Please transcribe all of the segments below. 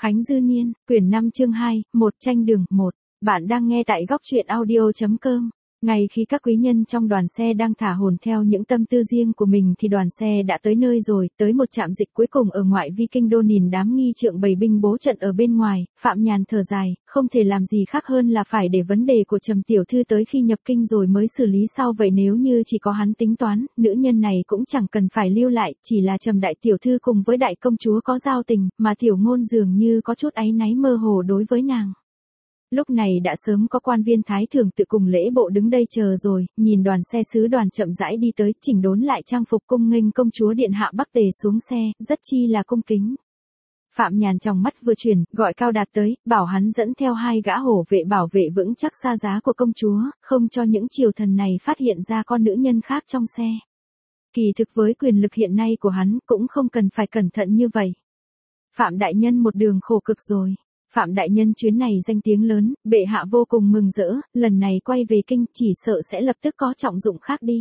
Khánh Dư Niên, quyển 5 chương 2, một tranh đường, 1. Bạn đang nghe tại góc truyện audio.com. Ngay khi các quý nhân trong đoàn xe đang thả hồn theo những tâm tư riêng của mình thì đoàn xe đã tới nơi rồi, tới một trạm dịch cuối cùng ở ngoại vi kinh đô. Nhìn đám nghi trượng bày binh bố trận ở bên ngoài, Phạm Nhàn thở dài, không thể làm gì khác hơn là phải để vấn đề của Trầm tiểu thư tới khi nhập kinh rồi mới xử lý sau. Vậy nếu như chỉ có hắn tính toán, nữ nhân này cũng chẳng cần phải lưu lại, chỉ là Trầm đại tiểu thư cùng với đại công chúa có giao tình, mà tiểu ngôn dường như có chút áy náy mơ hồ đối với nàng. Lúc này đã sớm có quan viên thái thường tự cùng lễ bộ đứng đây chờ rồi, nhìn đoàn xe sứ đoàn chậm rãi đi tới, chỉnh đốn lại trang phục cung nghênh công chúa điện hạ Bắc Tề xuống xe, rất chi là cung kính. Phạm Nhàn trong mắt vừa chuyển, gọi Cao Đạt tới, bảo hắn dẫn theo 2 gã hổ vệ bảo vệ vững chắc xa giá của công chúa, không cho những triều thần này phát hiện ra con nữ nhân khác trong xe. Kỳ thực với quyền lực hiện nay của hắn cũng không cần phải cẩn thận như vậy. Phạm đại nhân một đường khổ cực rồi. Phạm đại nhân chuyến này danh tiếng lớn, bệ hạ vô cùng mừng rỡ, lần này quay về kinh chỉ sợ sẽ lập tức có trọng dụng khác đi.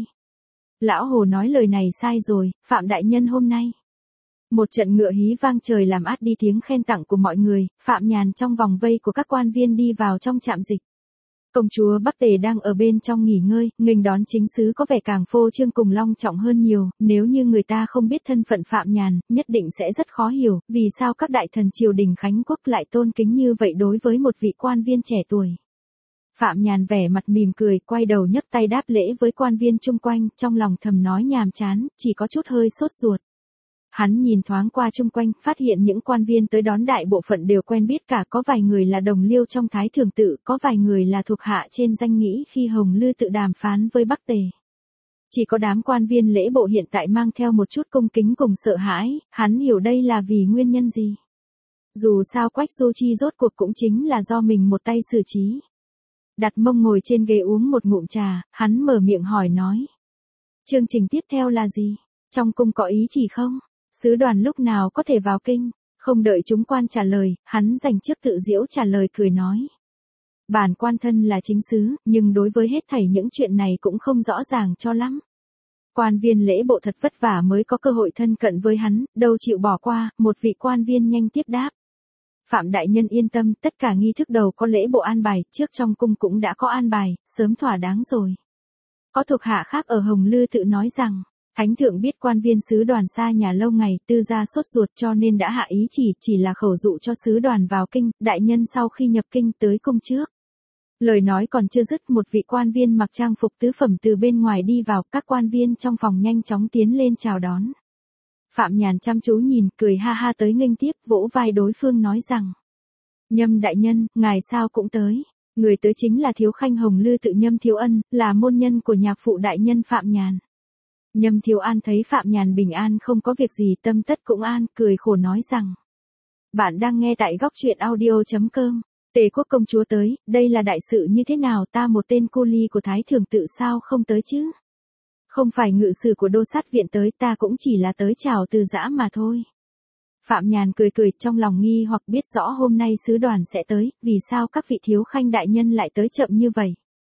Lão Hồ nói lời này sai rồi, Phạm đại nhân hôm nay. Một trận ngựa hí vang trời làm át đi tiếng khen tặng của mọi người, Phạm Nhàn trong vòng vây của các quan viên đi vào trong trạm dịch. Công chúa Bắc Tề đang ở bên trong nghỉ ngơi, nghênh đón chính sứ có vẻ càng phô trương cùng long trọng hơn nhiều, nếu như người ta không biết thân phận Phạm Nhàn, nhất định sẽ rất khó hiểu, vì sao các đại thần triều đình Khánh Quốc lại tôn kính như vậy đối với một vị quan viên trẻ tuổi. Phạm Nhàn vẻ mặt mỉm cười, quay đầu nhấc tay đáp lễ với quan viên chung quanh, trong lòng thầm nói nhàm chán, chỉ có chút hơi sốt ruột. Hắn nhìn thoáng qua chung quanh, phát hiện những quan viên tới đón đại bộ phận đều quen biết cả, có vài người là đồng liêu trong Thái Thường Tự, có vài người là thuộc hạ trên danh nghĩa khi Hồng Lư tự đàm phán với Bắc Tề. Chỉ có đám quan viên lễ bộ hiện tại mang theo một chút cung kính cùng sợ hãi, hắn hiểu đây là vì nguyên nhân gì. Dù sao Quách Du Chi rốt cuộc cũng chính là do mình một tay xử trí. Đặt mông ngồi trên ghế uống một ngụm trà, hắn mở miệng hỏi nói. Chương trình tiếp theo là gì? Trong cung có ý chỉ không? Sứ đoàn lúc nào có thể vào kinh? Không đợi chúng quan trả lời, hắn dành trước tự diễu trả lời cười nói. Bản quan thân là chính sứ, nhưng đối với hết thảy những chuyện này cũng không rõ ràng cho lắm. Quan viên lễ bộ thật vất vả mới có cơ hội thân cận với hắn, đâu chịu bỏ qua, một vị quan viên nhanh tiếp đáp. Phạm đại nhân yên tâm, tất cả nghi thức đầu có lễ bộ an bài, trước trong cung cũng đã có an bài, sớm thỏa đáng rồi. Có thuộc hạ khác ở Hồng Lư tự nói rằng, Thánh thượng biết quan viên sứ đoàn xa nhà lâu ngày, tư gia sốt ruột cho nên đã hạ ý chỉ là khẩu dụ cho sứ đoàn vào kinh, đại nhân sau khi nhập kinh tới cung trước. Lời nói còn chưa dứt, một vị quan viên mặc trang phục tứ phẩm từ bên ngoài đi vào, các quan viên trong phòng nhanh chóng tiến lên chào đón. Phạm Nhàn chăm chú nhìn, cười ha ha tới nghênh tiếp, vỗ vai đối phương nói rằng. Nhâm đại nhân, ngài sao cũng tới. Người tới chính là thiếu khanh Hồng Lư tự Nhâm Thiếu Ân, là môn nhân của nhạc phụ đại nhân Phạm Nhàn. Nhâm Thiếu An thấy Phạm Nhàn bình an không có việc gì, tâm tất cũng an, cười khổ nói rằng. Bạn đang nghe tại góc truyện audio.com. Tề quốc công chúa tới, đây là đại sự như thế nào, ta một tên cu ly của Thái Thường Tự sao không tới chứ? Không phải ngự sử của đô sát viện tới, ta cũng chỉ là tới chào từ giã mà thôi. Phạm Nhàn cười cười, trong lòng nghi hoặc biết rõ hôm nay sứ đoàn sẽ tới, vì sao các vị thiếu khanh đại nhân lại tới chậm như vậy?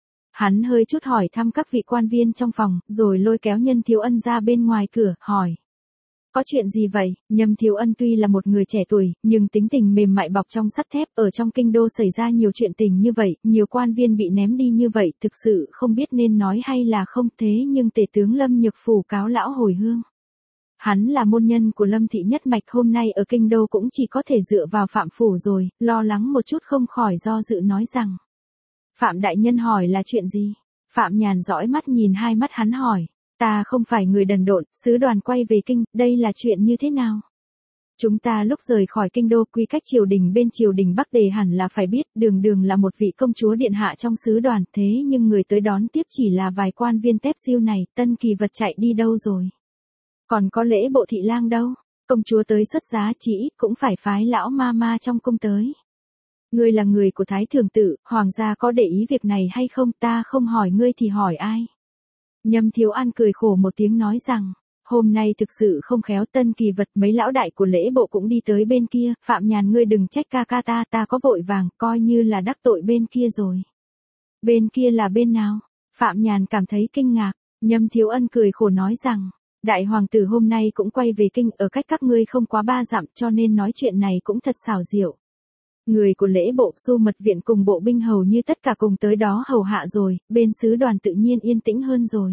Hắn hơi chút hỏi thăm các vị quan viên trong phòng, rồi lôi kéo Nhâm Thiếu Ân ra bên ngoài cửa, hỏi. Có chuyện gì vậy? Nhâm Thiếu Ân tuy là một người trẻ tuổi, nhưng tính tình mềm mại bọc trong sắt thép, ở trong kinh đô xảy ra nhiều chuyện tình như vậy, nhiều quan viên bị ném đi như vậy, thực sự không biết nên nói hay là không, thế nhưng tể tướng Lâm Nhược Phủ cáo lão hồi hương. Hắn là môn nhân của Lâm thị nhất mạch, hôm nay ở kinh đô cũng chỉ có thể dựa vào Phạm phủ rồi, lo lắng một chút không khỏi do dự nói rằng. Phạm đại nhân hỏi là chuyện gì? Phạm Nhàn dõi mắt nhìn hai mắt hắn hỏi. Ta không phải người đần độn, sứ đoàn quay về kinh, đây là chuyện như thế nào? Chúng ta lúc rời khỏi kinh đô, quy cách triều đình bên triều đình Bắc Tề hẳn là phải biết, đường đường là một vị công chúa điện hạ trong sứ đoàn, thế nhưng người tới đón tiếp chỉ là vài quan viên tép diêu này, Tân Kỳ Vật chạy đi đâu rồi? Còn có lễ bộ thị lang đâu? Công chúa tới xuất giá chỉ ít cũng phải phái lão ma ma trong cung tới. Ngươi là người của Thái Thường Tự, hoàng gia có để ý việc này hay không, ta không hỏi ngươi thì hỏi ai? Nhâm Thiếu An cười khổ một tiếng nói rằng, hôm nay thực sự không khéo, Tân Kỳ Vật mấy lão đại của lễ bộ cũng đi tới bên kia, Phạm Nhàn ngươi đừng trách ca ca ta có vội vàng, coi như là đắc tội bên kia rồi. Bên kia là bên nào? Phạm Nhàn cảm thấy kinh ngạc, Nhâm Thiếu Ân cười khổ nói rằng, Đại hoàng tử hôm nay cũng quay về kinh, ở cách các ngươi không quá 3 dặm, cho nên nói chuyện này cũng thật xảo diệu. Người của lễ bộ Xu Mật Viện cùng bộ binh hầu như tất cả cùng tới đó hầu hạ rồi, bên sứ đoàn tự nhiên yên tĩnh hơn rồi.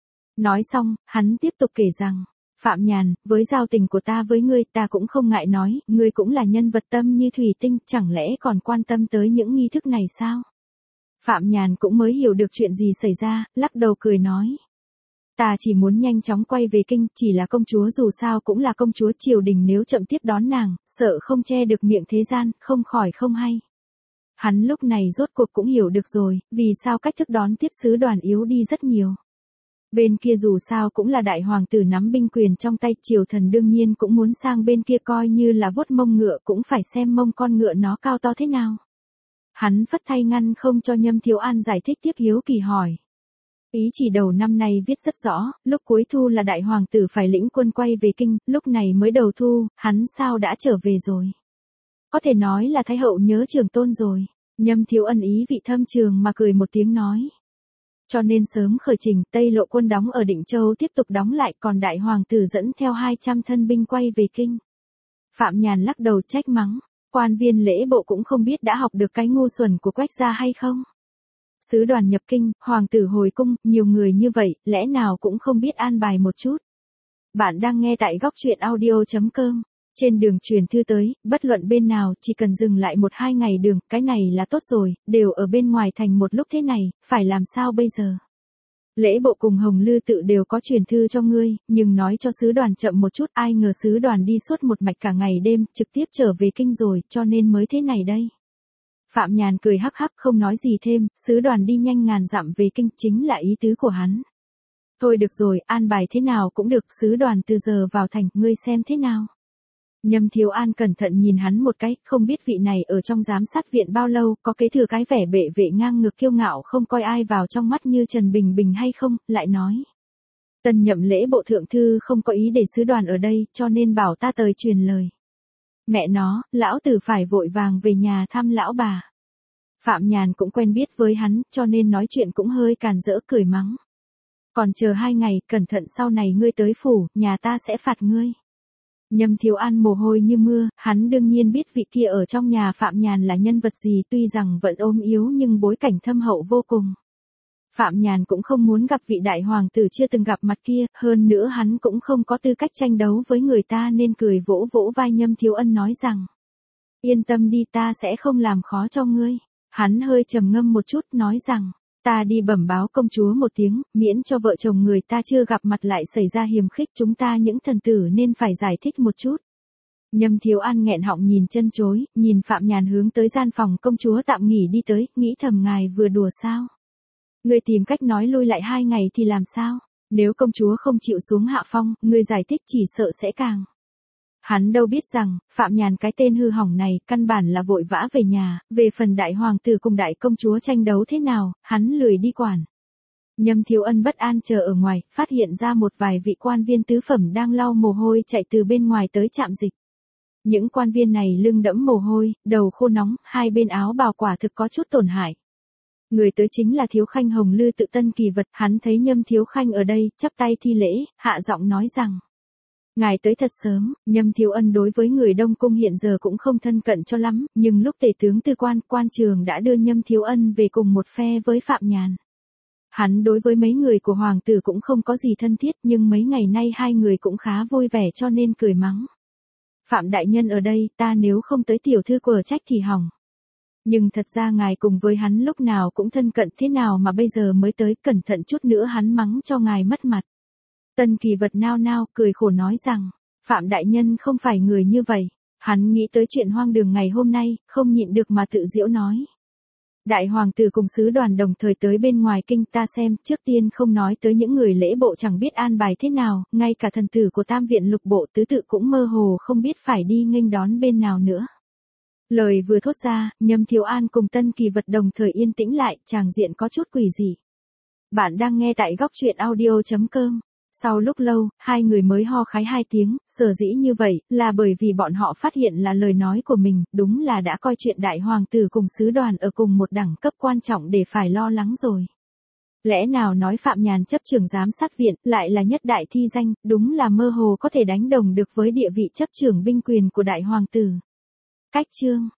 Nói xong, hắn tiếp tục kể rằng, Phạm Nhàn, với giao tình của ta với ngươi ta cũng không ngại nói, ngươi cũng là nhân vật tâm như thủy tinh, chẳng lẽ còn quan tâm tới những nghi thức này sao? Phạm Nhàn cũng mới hiểu được chuyện gì xảy ra, lắc đầu cười nói. Ta chỉ muốn nhanh chóng quay về kinh, chỉ là công chúa dù sao cũng là công chúa triều đình, nếu chậm tiếp đón nàng, sợ không che được miệng thế gian, không khỏi không hay. Hắn lúc này rốt cuộc cũng hiểu được rồi, vì sao cách thức đón tiếp sứ đoàn yếu đi rất nhiều. Bên kia dù sao cũng là đại hoàng tử nắm binh quyền trong tay, triều thần đương nhiên cũng muốn sang bên kia coi như là vuốt mông ngựa, cũng phải xem mông con ngựa nó cao to thế nào. Hắn phất tay ngăn không cho Nhâm Thiếu An giải thích tiếp, hiếu kỳ hỏi. Ý chỉ đầu năm nay viết rất rõ, lúc cuối thu là đại hoàng tử phải lĩnh quân quay về kinh, lúc này mới đầu thu, hắn sao đã trở về rồi? Có thể nói là Thái hậu nhớ Trường Tôn rồi. Nhâm Thiếu Ân ý vị thâm trường mà cười một tiếng nói. Cho nên sớm khởi trình, Tây Lộ quân đóng ở Định Châu tiếp tục đóng lại, còn đại hoàng tử dẫn theo 200 thân binh quay về kinh. Phạm Nhàn lắc đầu trách mắng, quan viên lễ bộ cũng không biết đã học được cái ngu xuẩn của Quách gia hay không? Sứ đoàn nhập kinh, hoàng tử hồi cung, nhiều người như vậy, lẽ nào cũng không biết an bài một chút. Bạn đang nghe tại góc truyện audio.com. Trên đường truyền thư tới, bất luận bên nào, chỉ cần dừng lại 1-2 ngày đường, cái này là tốt rồi, đều ở bên ngoài thành một lúc thế này, phải làm sao bây giờ? Lễ bộ cùng Hồng Lư tự đều có truyền thư cho ngươi, nhưng nói cho sứ đoàn chậm một chút, ai ngờ sứ đoàn đi suốt một mạch cả ngày đêm, trực tiếp trở về kinh rồi, cho nên mới thế này đây. Phạm Nhàn cười hắc hắc không nói gì thêm, sứ đoàn đi nhanh ngàn dặm về kinh chính là ý tứ của hắn. Thôi được rồi, an bài thế nào cũng được, sứ đoàn từ giờ vào thành, ngươi xem thế nào. Nhâm Thiếu An cẩn thận nhìn hắn một cái, không biết vị này ở trong giám sát viện bao lâu, có kế thừa cái vẻ bệ vệ ngang ngược kiêu ngạo không coi ai vào trong mắt như Trần Bình Bình hay không, lại nói. Tân nhậm lễ bộ thượng thư không có ý để sứ đoàn ở đây, cho nên bảo ta tới truyền lời. Mẹ nó, lão tử phải vội vàng về nhà thăm lão bà. Phạm Nhàn cũng quen biết với hắn, cho nên nói chuyện cũng hơi càn rỡ cười mắng. Còn chờ 2 ngày, cẩn thận sau này ngươi tới phủ, nhà ta sẽ phạt ngươi. Nhâm Thiếu An mồ hôi như mưa, hắn đương nhiên biết vị kia ở trong nhà Phạm Nhàn là nhân vật gì, tuy rằng vẫn ốm yếu nhưng bối cảnh thâm hậu vô cùng. Phạm Nhàn cũng không muốn gặp vị đại hoàng tử chưa từng gặp mặt kia, hơn nữa hắn cũng không có tư cách tranh đấu với người ta nên cười vỗ vỗ vai Nhâm Thiếu Ân nói rằng. Yên tâm đi, ta sẽ không làm khó cho ngươi. Hắn hơi trầm ngâm một chút nói rằng. Ta đi bẩm báo công chúa một tiếng, miễn cho vợ chồng người ta chưa gặp mặt lại xảy ra hiềm khích, chúng ta những thần tử nên phải giải thích một chút. Nhâm Thiếu An nghẹn họng nhìn chân chối, nhìn Phạm Nhàn hướng tới gian phòng công chúa tạm nghỉ đi tới, nghĩ thầm ngài vừa đùa sao? Ngươi tìm cách nói lui lại 2 ngày thì làm sao? Nếu công chúa không chịu xuống hạ phong, ngươi giải thích chỉ sợ sẽ càng. Hắn đâu biết rằng, Phạm Nhàn cái tên hư hỏng này, căn bản là vội vã về nhà, về phần đại hoàng tử cùng đại công chúa tranh đấu thế nào, hắn lười đi quản. Nhâm Thiếu Ân bất an chờ ở ngoài, phát hiện ra một vài vị quan viên tứ phẩm đang lau mồ hôi chạy từ bên ngoài tới trạm dịch. Những quan viên này lưng đẫm mồ hôi, đầu khô nóng, hai bên áo bào quả thực có chút tổn hại. Người tới chính là Thiếu Khanh Hồng Lư tự Tân Kỳ Vật, hắn thấy Nhâm Thiếu Khanh ở đây, chắp tay thi lễ, hạ giọng nói rằng. Ngài tới thật sớm, Nhâm Thiếu Ân đối với người Đông Cung hiện giờ cũng không thân cận cho lắm, nhưng lúc tể tướng tư quan trường đã đưa Nhâm Thiếu Ân về cùng một phe với Phạm Nhàn. Hắn đối với mấy người của hoàng tử cũng không có gì thân thiết, nhưng mấy ngày nay hai người cũng khá vui vẻ cho nên cười mắng. Phạm đại nhân ở đây, ta nếu không tới tiểu thư quở trách thì hỏng. Nhưng thật ra ngài cùng với hắn lúc nào cũng thân cận thế nào mà bây giờ mới tới, cẩn thận chút nữa hắn mắng cho ngài mất mặt. Tân Kỳ Vật nao nao, cười khổ nói rằng, Phạm đại nhân không phải người như vậy. Hắn nghĩ tới chuyện hoang đường ngày hôm nay, không nhịn được mà tự giễu nói. Đại hoàng tử cùng sứ đoàn đồng thời tới bên ngoài kinh, ta xem, trước tiên không nói tới những người lễ bộ chẳng biết an bài thế nào, ngay cả thần tử của tam viện lục bộ tứ tự cũng mơ hồ không biết phải đi nghênh đón bên nào nữa. Lời vừa thốt ra, Nhâm Thiếu An cùng Tân Kỳ Vật đồng thời yên tĩnh lại, tràng diện có chút quỷ dị. Bạn đang nghe tại góc truyện audio.com. Sau lúc lâu, hai người mới ho khái 2 tiếng, sở dĩ như vậy, là bởi vì bọn họ phát hiện là lời nói của mình, đúng là đã coi chuyện đại hoàng tử cùng sứ đoàn ở cùng một đẳng cấp quan trọng để phải lo lắng rồi. Lẽ nào nói Phạm Nhàn chấp trưởng giám sát viện lại là nhất đại thi danh, đúng là mơ hồ có thể đánh đồng được với địa vị chấp trưởng binh quyền của đại hoàng tử. Cách chương